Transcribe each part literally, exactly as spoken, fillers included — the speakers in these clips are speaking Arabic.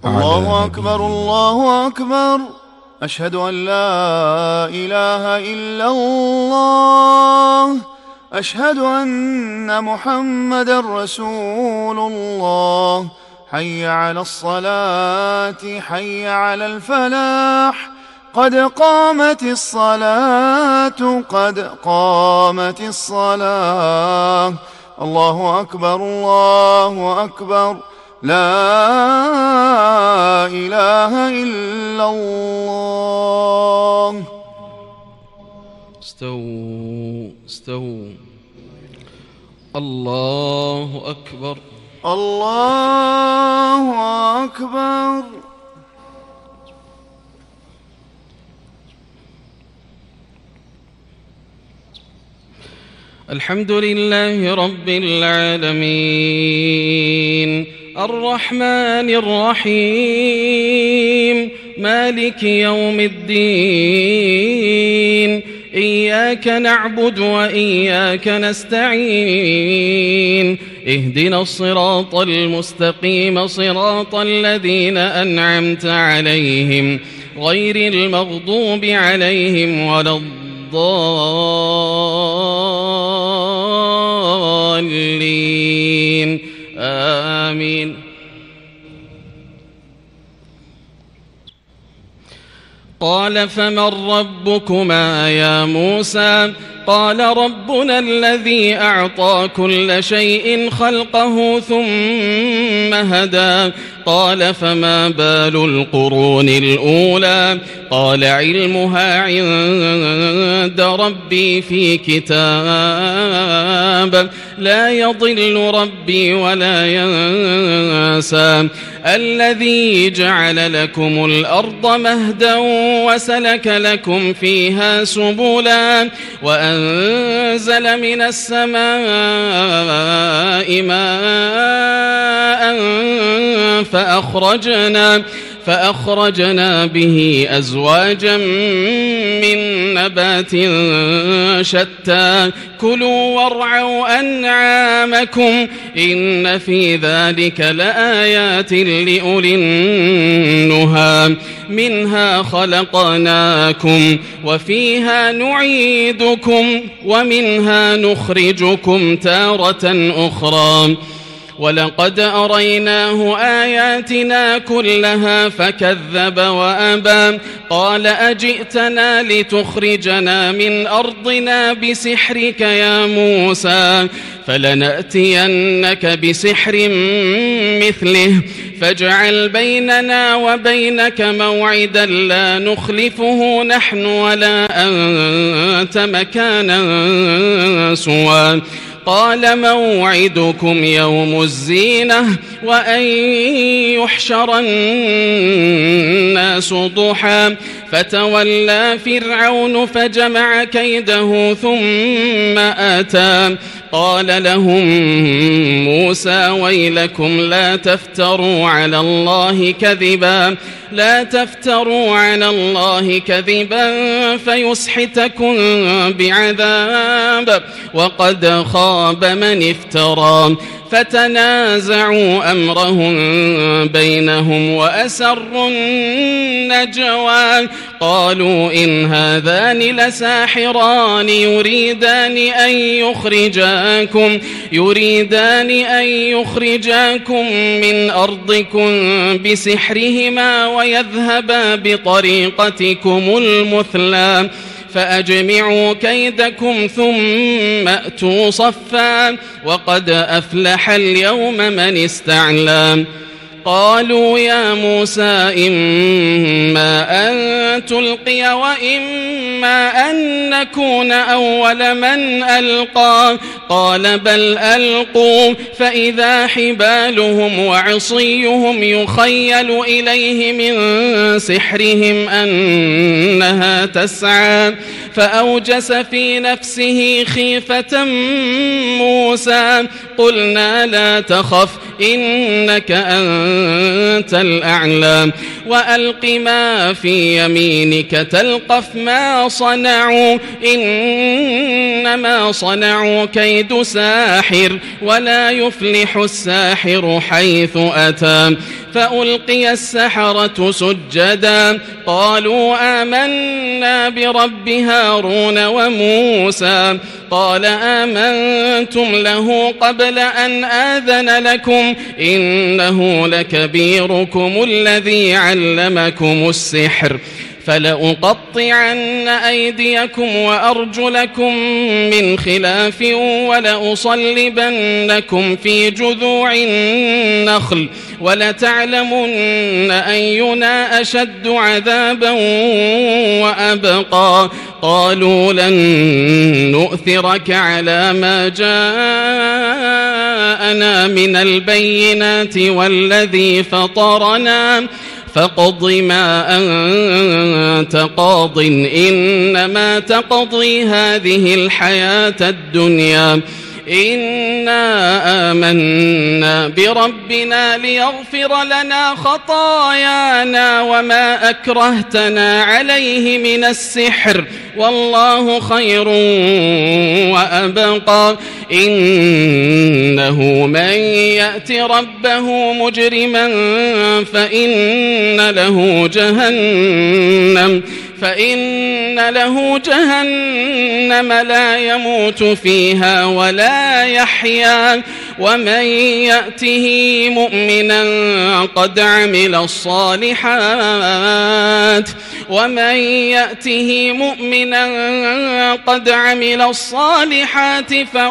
الله أكبر الله أكبر. أشهد أن لا إله إلا الله. أشهد أن محمدًا رسول الله. حي على الصلاة حي على الفلاح. قد قامت الصلاة قد قامت الصلاة. الله أكبر الله أكبر. لا إله إلا الله. استووا استووا. الله أكبر الله أكبر. الحمد لله رب العالمين الرحمن الرحيم مالك يوم الدين إياك نعبد وإياك نستعين اهدنا الصراط المستقيم صراط الذين أنعمت عليهم غير المغضوب عليهم ولا الضالين آمين. قال فمن ربكما يا موسى؟ قال ربنا الذي أعطى كل شيء خلقه ثم هدى. قال فما بال القرون الأولى؟ قال علمها عند ربي في كتاب لا يضل ربي ولا ينسى. الذي جعل لكم الأرض مهدا وسلك لكم فيها سبلا وأنزل من السماء ماء فأخرجنا فأخرجنا به أزواجا من نبات شتى كلوا وارعوا أنعامكم إن في ذلك لآيات لأولي النهى. منها خلقناكم وفيها نعيدكم ومنها نخرجكم تارة أخرى. ولقد أريناه آياتنا كلها فكذب وأبى. قال أجئتنا لتخرجنا من أرضنا بسحرك يا موسى؟ فلنأتينك بسحر مثله فاجعل بيننا وبينك موعدا لا نخلفه نحن ولا أنت مكانا سوى. قال موعدكم يوم الزينة وأن يحشر الناس ضحى. فتولى فرعون فجمع كيده ثم أتى. قال لهم موسى ويلكم لا تفتروا على الله كذبا لا تفتروا على الله كذبا فيسحتكم بعذاب وقد خاب من افترى. فتنازعوا أمرهم بينهم وأسروا النجوى. قالوا إن هذان لساحران يريدان أن يخرجاكم يريدان أن يخرجاكم من أرضكم بسحرهما ويذهبا بطريقتكم المثلى. فأجمعوا كيدكم ثم أتوا صفا وقد أفلح اليوم من استعلى. قالوا يا موسى إما أن تلقي وإما أن نكون أول من ألقى. قال بل ألقوا فإذا حبالهم وعصيهم يخيل إليه من سحرهم أنها تسعى. فأوجس في نفسه خيفة موسى. قلنا لا تخف إنك أنت الأعلى وألق ما في يمينك تلقف ما صنعوا إنما صنعوا كيد ساحر ولا يفلح الساحر حيث أتى. فألقي السحرة سجدا قالوا آمنا برب هارون وموسى قال آمنتم له قبل أن آذن لكم إنه لكبيركم الذي علمكم السحر فلأقطعن أيديكم وأرجلكم من خلاف ولأصلبنكم في جذوع النخل ولتعلمن أينا أشد عذابا وأبقى قالوا لن نؤثرك على ما جاءنا من البينات والذي فطرنا فاقض ما أنت قاض إنما تقضي هذه الحياة الدنيا إنا آمنا بربنا ليغفر لنا خطايانا وما أكرهتنا عليه من السحر والله خير وأبقى إنه من يأت ربه مجرما فإن له جهنم فإن له جهنم لا يموت فيها ولا يحيا ومن يأته مؤمنا قد عمل الصالحات ومن يأته مؤمنا قد عمل الصالحات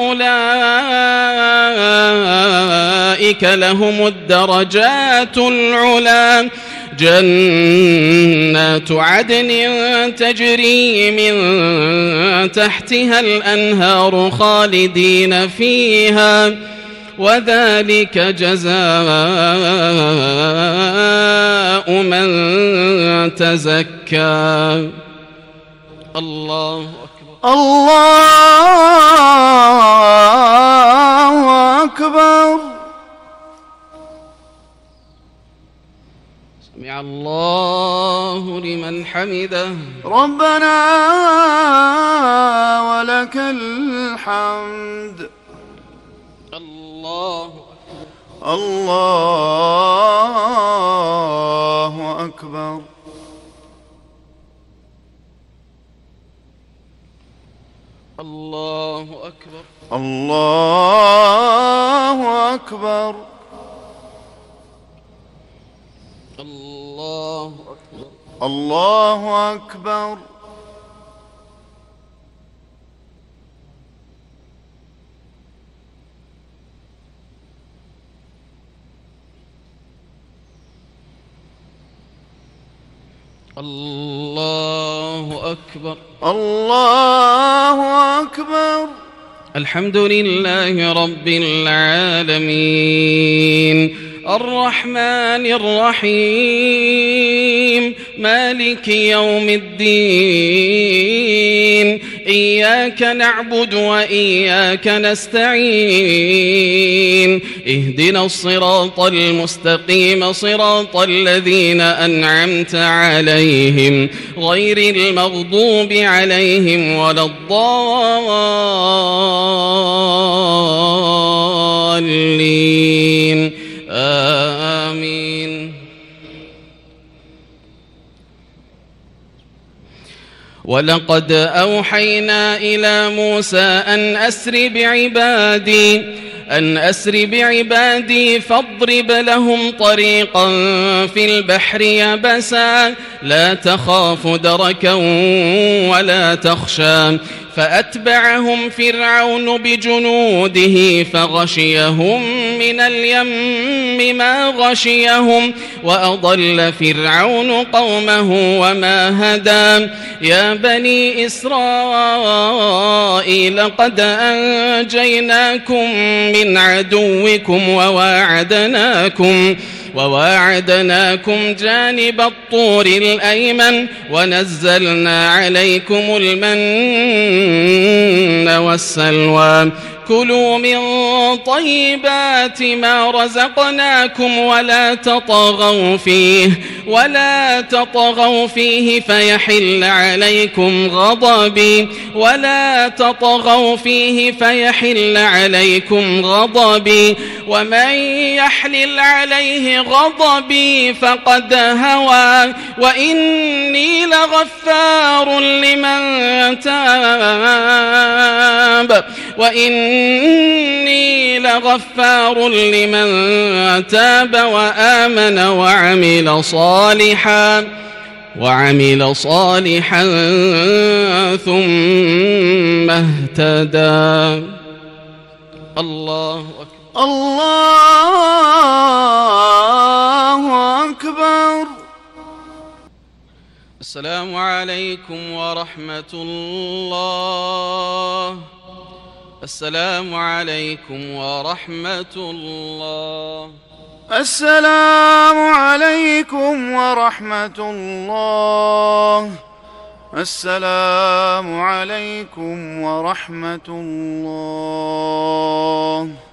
فأولئك لهم الدرجات العلى جنات عدن تجري من تحتها الأنهار خالدين فيها وذلك جزاء من تزكى. الله أكبر الله أكبر. سمع الله لمن حمده. ربنا ولك الحمد. الله الله أكبر. الله أكبر. الله أكبر. الله أكبر. الله أكبر. الله أكبر. الله أكبر. الحمد لله رب العالمين الرحمن الرحيم مالك يوم الدين إياك نعبد وإياك نستعين اهدنا الصراط المستقيم صراط الذين أنعمت عليهم غير المغضوب عليهم ولا الضالين آمين. ولقد أوحينا إلى موسى أن أسر بعبادي أن أسر بعبادي فاضرب لهم طريقا في البحر يبسا لا تخاف دركا ولا تخشى فأتبعهم فرعون بجنوده فغشيهم من اليم ما غشيهم وأضل فرعون قومه وما هدى. يا بني إسرائيل قد أنجيناكم من عدوكم وواعدناكم وواعدناكم جانب الطور الأيمن ونزلنا عليكم المن والسلوى كلوا من طيبات ما رزقناكم ولا تطغوا فيه ولا تطغوا فيه فيحل عليكم غضبي ولا تطغوا فيه فيحل عليكم غضبي ومن يحلل عليه غضبي فقد هوى وإني لغفار لمن تاب وإني لغفار لمن تاب وآمن وعمل صالحا وعمل صالحا ثم اهتدى. الله أكبر. الله أكبر. السلام عليكم ورحمة الله. السلام عليكم ورحمة الله. السلام عليكم ورحمة الله. السلام عليكم ورحمة الله.